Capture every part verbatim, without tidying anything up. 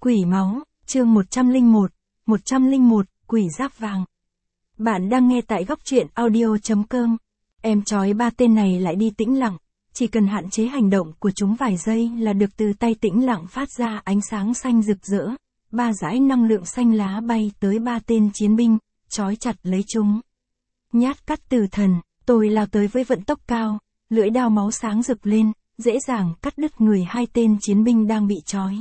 Quỷ máu, chương một trăm lẻ một, một trăm lẻ một, quỷ giáp vàng. Bạn đang nghe tại góc truyện audio chấm com. Em trói ba tên này lại đi tĩnh lặng, chỉ cần hạn chế hành động của chúng vài giây là được từ tay tĩnh lặng phát ra ánh sáng xanh rực rỡ. Ba dải năng lượng xanh lá bay tới ba tên chiến binh, trói chặt lấy chúng. Nhát cắt từ thần, tôi lao tới với vận tốc cao, lưỡi đao máu sáng rực lên, dễ dàng cắt đứt người hai tên chiến binh đang bị trói.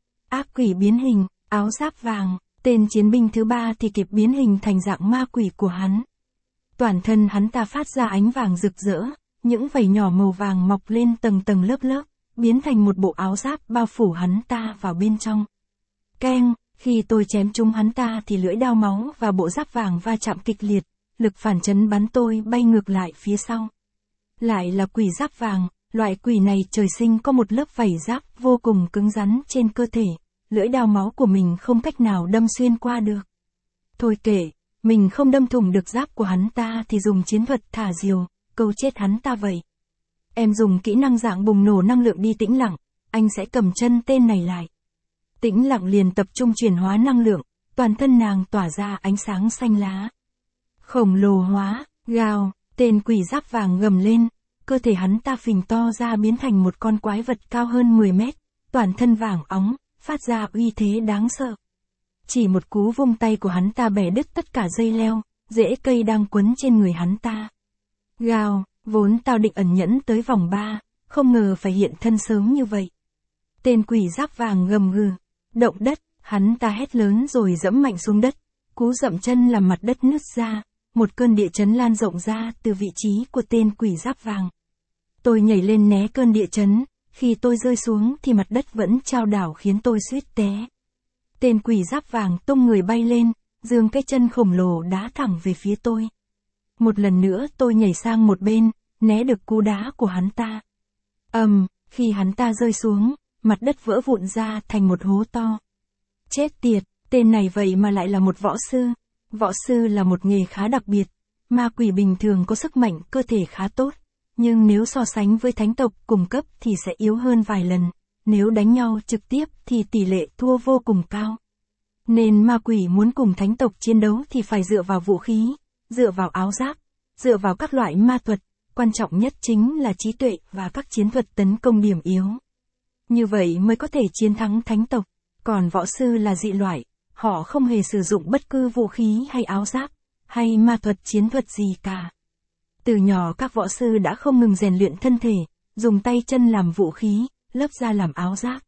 Ác quỷ biến hình, áo giáp vàng, tên chiến binh thứ ba thì kịp biến hình thành dạng ma quỷ của hắn. Toàn thân hắn ta phát ra ánh vàng rực rỡ, những vảy nhỏ màu vàng mọc lên tầng tầng lớp lớp, biến thành một bộ áo giáp bao phủ hắn ta vào bên trong. Keng, khi tôi chém trúng hắn ta thì lưỡi đao máu và bộ giáp vàng va chạm kịch liệt, lực phản chấn bắn tôi bay ngược lại phía sau. Lại là quỷ giáp vàng, loại quỷ này trời sinh có một lớp vảy giáp vô cùng cứng rắn trên cơ thể, lưỡi đao máu của mình không cách nào đâm xuyên qua được. Thôi kệ, mình không đâm thủng được giáp của hắn ta thì dùng chiến thuật thả diều, câu chết hắn ta vậy. Em dùng kỹ năng dạng bùng nổ năng lượng đi tĩnh lặng, anh sẽ cầm chân tên này lại. Tĩnh lặng liền tập trung chuyển hóa năng lượng, toàn thân nàng tỏa ra ánh sáng xanh lá. Khổng lồ hóa, gào, tên quỷ giáp vàng gầm lên, cơ thể hắn ta phình to ra biến thành một con quái vật cao hơn mười mét, toàn thân vàng óng, phát ra uy thế đáng sợ. Chỉ một cú vung tay của hắn ta bẻ đứt tất cả dây leo, rễ cây đang quấn trên người hắn ta. Gào, vốn tao định ẩn nhẫn tới vòng ba, không ngờ phải hiện thân sớm như vậy. Tên quỷ giáp vàng gầm gừ, động đất, hắn ta hét lớn rồi dẫm mạnh xuống đất, cú dậm chân làm mặt đất nứt ra, một cơn địa chấn lan rộng ra từ vị trí của tên quỷ giáp vàng. Tôi nhảy lên né cơn địa chấn, khi tôi rơi xuống thì mặt đất vẫn chao đảo khiến tôi suýt té. Tên quỷ giáp vàng tung người bay lên, giương cái chân khổng lồ đá thẳng về phía tôi. Một lần nữa tôi nhảy sang một bên, né được cú đá của hắn ta. Ầm, um, khi hắn ta rơi xuống, mặt đất vỡ vụn ra thành một hố to. Chết tiệt, tên này vậy mà lại là một võ sư. Võ sư là một nghề khá đặc biệt. Ma quỷ bình thường có sức mạnh cơ thể khá tốt, nhưng nếu so sánh với thánh tộc cùng cấp thì sẽ yếu hơn vài lần. Nếu đánh nhau trực tiếp thì tỷ lệ thua vô cùng cao. Nên ma quỷ muốn cùng thánh tộc chiến đấu thì phải dựa vào vũ khí, dựa vào áo giáp, dựa vào các loại ma thuật, quan trọng nhất chính là trí tuệ và các chiến thuật tấn công điểm yếu. Như vậy mới có thể chiến thắng thánh tộc, còn võ sư là dị loại, họ không hề sử dụng bất cứ vũ khí hay áo giáp, hay ma thuật chiến thuật gì cả. Từ nhỏ các võ sư đã không ngừng rèn luyện thân thể, dùng tay chân làm vũ khí, lớp da làm áo giáp.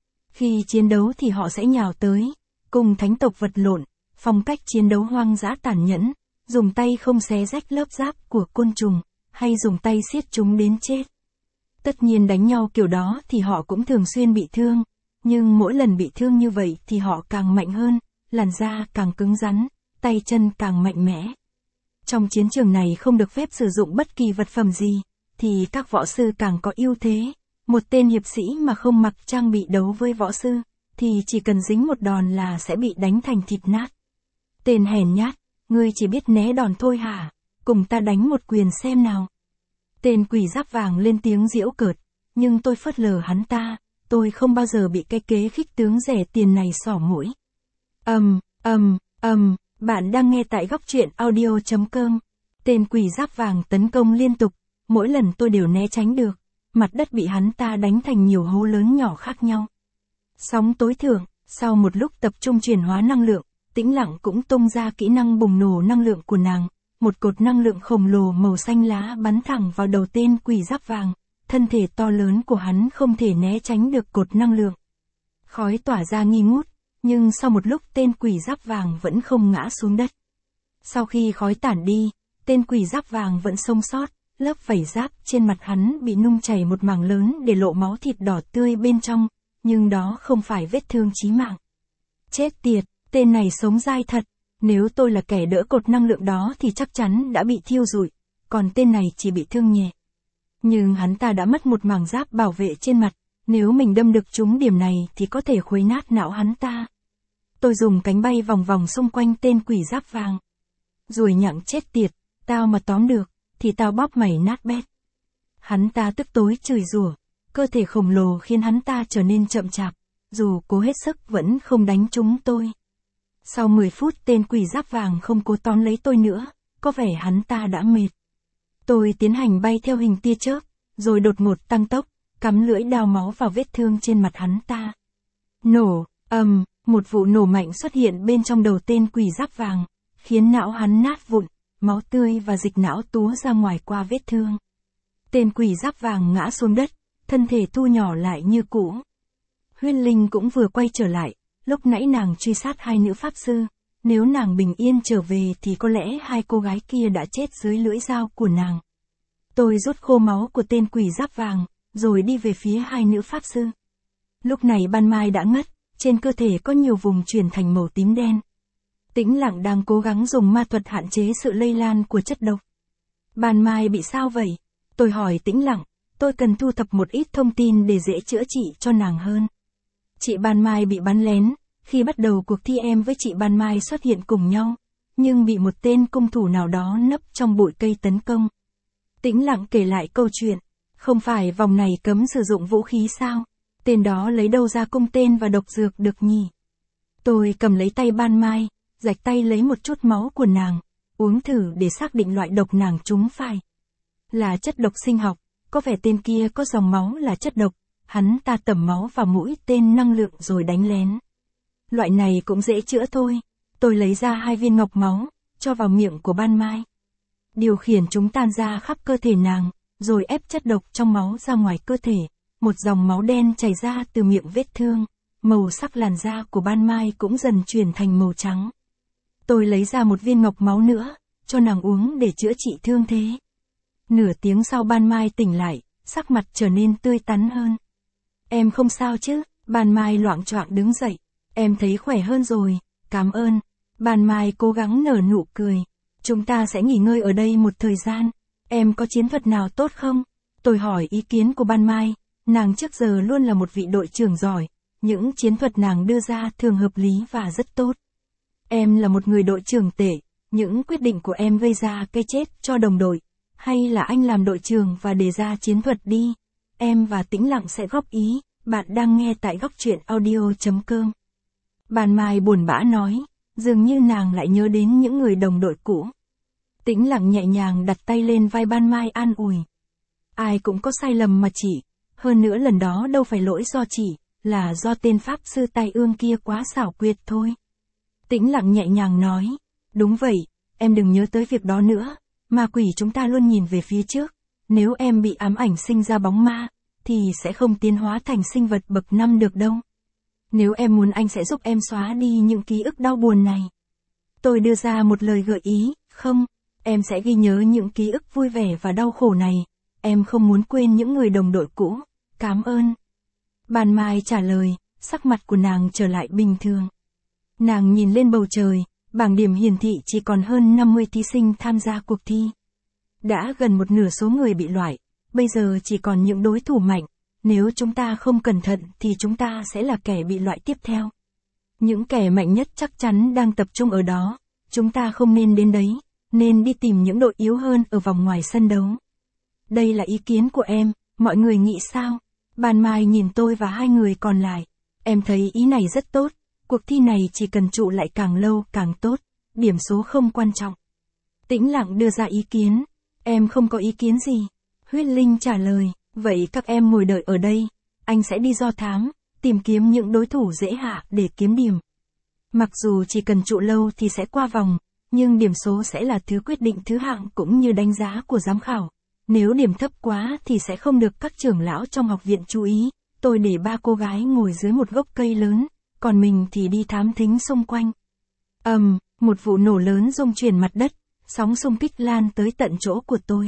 Khi chiến đấu thì họ sẽ nhào tới, cùng thánh tộc vật lộn, phong cách chiến đấu hoang dã tàn nhẫn, dùng tay không xé rách lớp giáp của côn trùng, hay dùng tay siết chúng đến chết. Tất nhiên đánh nhau kiểu đó thì họ cũng thường xuyên bị thương, nhưng mỗi lần bị thương như vậy thì họ càng mạnh hơn, làn da càng cứng rắn, tay chân càng mạnh mẽ. Trong chiến trường này không được phép sử dụng bất kỳ vật phẩm gì, thì các võ sư càng có ưu thế. Một tên hiệp sĩ mà không mặc trang bị đấu với võ sư, thì chỉ cần dính một đòn là sẽ bị đánh thành thịt nát. Tên hèn nhát, ngươi chỉ biết né đòn thôi hả? Cùng ta đánh một quyền xem nào. Tên quỷ giáp vàng lên tiếng giễu cợt, nhưng tôi phớt lờ hắn ta, tôi không bao giờ bị cái kế khích tướng rẻ tiền này xỏ mũi. Ầm, ầm, ầm, bạn đang nghe tại góc truyện audio chấm com. Tên quỷ giáp vàng tấn công liên tục, mỗi lần tôi đều né tránh được, mặt đất bị hắn ta đánh thành nhiều hố lớn nhỏ khác nhau. Sóng tối thượng, sau một lúc tập trung chuyển hóa năng lượng, tĩnh lặng cũng tung ra kỹ năng bùng nổ năng lượng của nàng. Một cột năng lượng khổng lồ màu xanh lá bắn thẳng vào đầu tên quỷ giáp vàng, thân thể to lớn của hắn không thể né tránh được cột năng lượng. Khói tỏa ra nghi ngút, nhưng sau một lúc tên quỷ giáp vàng vẫn không ngã xuống đất. Sau khi khói tản đi, tên quỷ giáp vàng vẫn sống sót, lớp vảy giáp trên mặt hắn bị nung chảy một mảng lớn để lộ máu thịt đỏ tươi bên trong, nhưng đó không phải vết thương chí mạng. Chết tiệt, tên này sống dai thật. Nếu tôi là kẻ đỡ cột năng lượng đó thì chắc chắn đã bị thiêu rụi, còn tên này chỉ bị thương nhẹ. Nhưng hắn ta đã mất một mảng giáp bảo vệ trên mặt, nếu mình đâm được trúng điểm này thì có thể khuấy nát não hắn ta. Tôi dùng cánh bay vòng vòng xung quanh tên quỷ giáp vàng. Ruồi nhặng chết tiệt, tao mà tóm được, thì tao bóp mày nát bét. Hắn ta tức tối chửi rủa, cơ thể khổng lồ khiến hắn ta trở nên chậm chạp, dù cố hết sức vẫn không đánh trúng tôi. Sau mười phút tên quỷ giáp vàng không cố tóm lấy tôi nữa, có vẻ hắn ta đã mệt. Tôi tiến hành bay theo hình tia chớp, rồi đột ngột tăng tốc, cắm lưỡi đao máu vào vết thương trên mặt hắn ta. Nổ, ầm, um, một vụ nổ mạnh xuất hiện bên trong đầu tên quỷ giáp vàng, khiến não hắn nát vụn, máu tươi và dịch não túa ra ngoài qua vết thương. Tên quỷ giáp vàng ngã xuống đất, thân thể thu nhỏ lại như cũ. Huyên Linh cũng vừa quay trở lại, lúc nãy nàng truy sát hai nữ pháp sư, nếu nàng bình yên trở về thì có lẽ hai cô gái kia đã chết dưới lưỡi dao của nàng. Tôi rút khô máu của tên quỷ giáp vàng, rồi đi về phía hai nữ pháp sư. Lúc này Ban Mai đã ngất, trên cơ thể có nhiều vùng chuyển thành màu tím đen. Tĩnh Lặng đang cố gắng dùng ma thuật hạn chế sự lây lan của chất độc. Ban Mai bị sao vậy? Tôi hỏi Tĩnh Lặng, tôi cần thu thập một ít thông tin để dễ chữa trị cho nàng hơn. Chị Ban Mai bị bắn lén, khi bắt đầu cuộc thi em với chị Ban Mai xuất hiện cùng nhau, nhưng bị một tên cung thủ nào đó nấp trong bụi cây tấn công. Tĩnh Lặng kể lại câu chuyện, không phải vòng này cấm sử dụng vũ khí sao? Tên đó lấy đâu ra cung tên và độc dược được nhỉ? Tôi cầm lấy tay Ban Mai, rạch tay lấy một chút máu của nàng, uống thử để xác định loại độc nàng trúng phải. Là chất độc sinh học, có vẻ tên kia có dòng máu là chất độc, hắn ta tẩm máu vào mũi tên năng lượng rồi đánh lén. Loại này cũng dễ chữa thôi. Tôi lấy ra hai viên ngọc máu, cho vào miệng của Ban Mai. Điều khiển chúng tan ra khắp cơ thể nàng, rồi ép chất độc trong máu ra ngoài cơ thể. Một dòng máu đen chảy ra từ miệng vết thương, màu sắc làn da của Ban Mai cũng dần chuyển thành màu trắng. Tôi lấy ra một viên ngọc máu nữa, cho nàng uống để chữa trị thương thế. Nửa tiếng sau Ban Mai tỉnh lại, sắc mặt trở nên tươi tắn hơn. Em không sao chứ? Ban Mai loạng choạng đứng dậy. Em thấy khỏe hơn rồi, cảm ơn. Ban Mai cố gắng nở nụ cười. Chúng ta sẽ nghỉ ngơi ở đây một thời gian. Em có chiến thuật nào tốt không? Tôi hỏi ý kiến của Ban Mai. Nàng trước giờ luôn là một vị đội trưởng giỏi. Những chiến thuật nàng đưa ra thường hợp lý và rất tốt. Em là một người đội trưởng tệ. Những quyết định của em gây ra cái chết cho đồng đội. Hay là anh làm đội trưởng và đề ra chiến thuật đi. Em và Tĩnh Lặng sẽ góp ý. Bạn đang nghe tại góc truyện audio chấm com. Ban Mai buồn bã nói, dường như nàng lại nhớ đến những người đồng đội cũ. Tĩnh Lặng nhẹ nhàng đặt tay lên vai Ban Mai an ủi. Ai cũng có sai lầm mà chị, hơn nữa lần đó đâu phải lỗi do chị, là do tên pháp sư tai ương kia quá xảo quyệt thôi. Tĩnh Lặng nhẹ nhàng nói, đúng vậy, em đừng nhớ tới việc đó nữa, ma quỷ chúng ta luôn nhìn về phía trước, nếu em bị ám ảnh sinh ra bóng ma, thì sẽ không tiến hóa thành sinh vật bậc năm được đâu. Nếu em muốn anh sẽ giúp em xóa đi những ký ức đau buồn này. Tôi đưa ra một lời gợi ý, không, em sẽ ghi nhớ những ký ức vui vẻ và đau khổ này, em không muốn quên những người đồng đội cũ, cảm ơn. Ban Mai trả lời, sắc mặt của nàng trở lại bình thường. Nàng nhìn lên bầu trời, bảng điểm hiển thị chỉ còn hơn năm mươi thí sinh tham gia cuộc thi. Đã gần một nửa số người bị loại, bây giờ chỉ còn những đối thủ mạnh. Nếu chúng ta không cẩn thận thì chúng ta sẽ là kẻ bị loại tiếp theo. Những kẻ mạnh nhất chắc chắn đang tập trung ở đó, chúng ta không nên đến đấy, nên đi tìm những đội yếu hơn ở vòng ngoài sân đấu. Đây là ý kiến của em, mọi người nghĩ sao? Ban Mai nhìn tôi và hai người còn lại. Em thấy ý này rất tốt, cuộc thi này chỉ cần trụ lại càng lâu càng tốt, điểm số không quan trọng. Tĩnh Lặng đưa ra ý kiến, em không có ý kiến gì. Huyết Linh trả lời. Vậy các em ngồi đợi ở đây, anh sẽ đi do thám, tìm kiếm những đối thủ dễ hạ để kiếm điểm. Mặc dù chỉ cần trụ lâu thì sẽ qua vòng, nhưng điểm số sẽ là thứ quyết định thứ hạng cũng như đánh giá của giám khảo. Nếu điểm thấp quá thì sẽ không được các trưởng lão trong học viện chú ý. Tôi để ba cô gái ngồi dưới một gốc cây lớn, còn mình thì đi thám thính xung quanh. Ầm, um, một vụ nổ lớn rung chuyển mặt đất, sóng xung kích lan tới tận chỗ của tôi.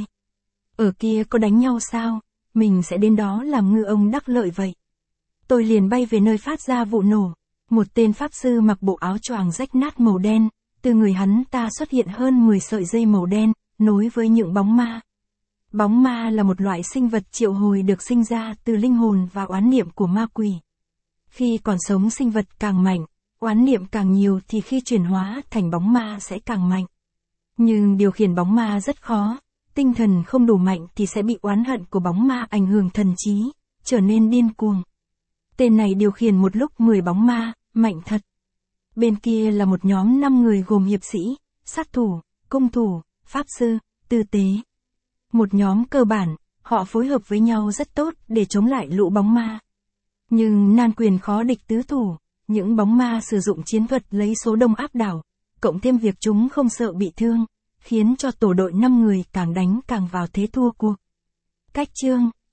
Ở kia có đánh nhau sao? Mình sẽ đến đó làm ngư ông đắc lợi vậy. Tôi liền bay về nơi phát ra vụ nổ. Một tên pháp sư mặc bộ áo choàng rách nát màu đen, từ người hắn ta xuất hiện hơn mười sợi dây màu đen, nối với những bóng ma. Bóng ma là một loại sinh vật triệu hồi được sinh ra từ linh hồn và oán niệm của ma quỷ. Khi còn sống sinh vật càng mạnh, oán niệm càng nhiều thì khi chuyển hóa thành bóng ma sẽ càng mạnh. Nhưng điều khiển bóng ma rất khó. Tinh thần không đủ mạnh thì sẽ bị oán hận của bóng ma ảnh hưởng thần trí, trở nên điên cuồng. Tên này điều khiển một lúc mười bóng ma, mạnh thật. Bên kia là một nhóm năm người gồm hiệp sĩ, sát thủ, cung thủ, pháp sư, tư tế. Một nhóm cơ bản, họ phối hợp với nhau rất tốt để chống lại lũ bóng ma. Nhưng nan quyền khó địch tứ thủ, những bóng ma sử dụng chiến thuật lấy số đông áp đảo, cộng thêm việc chúng không sợ bị thương, khiến cho tổ đội năm người càng đánh càng vào thế thua cuộc. Cách chương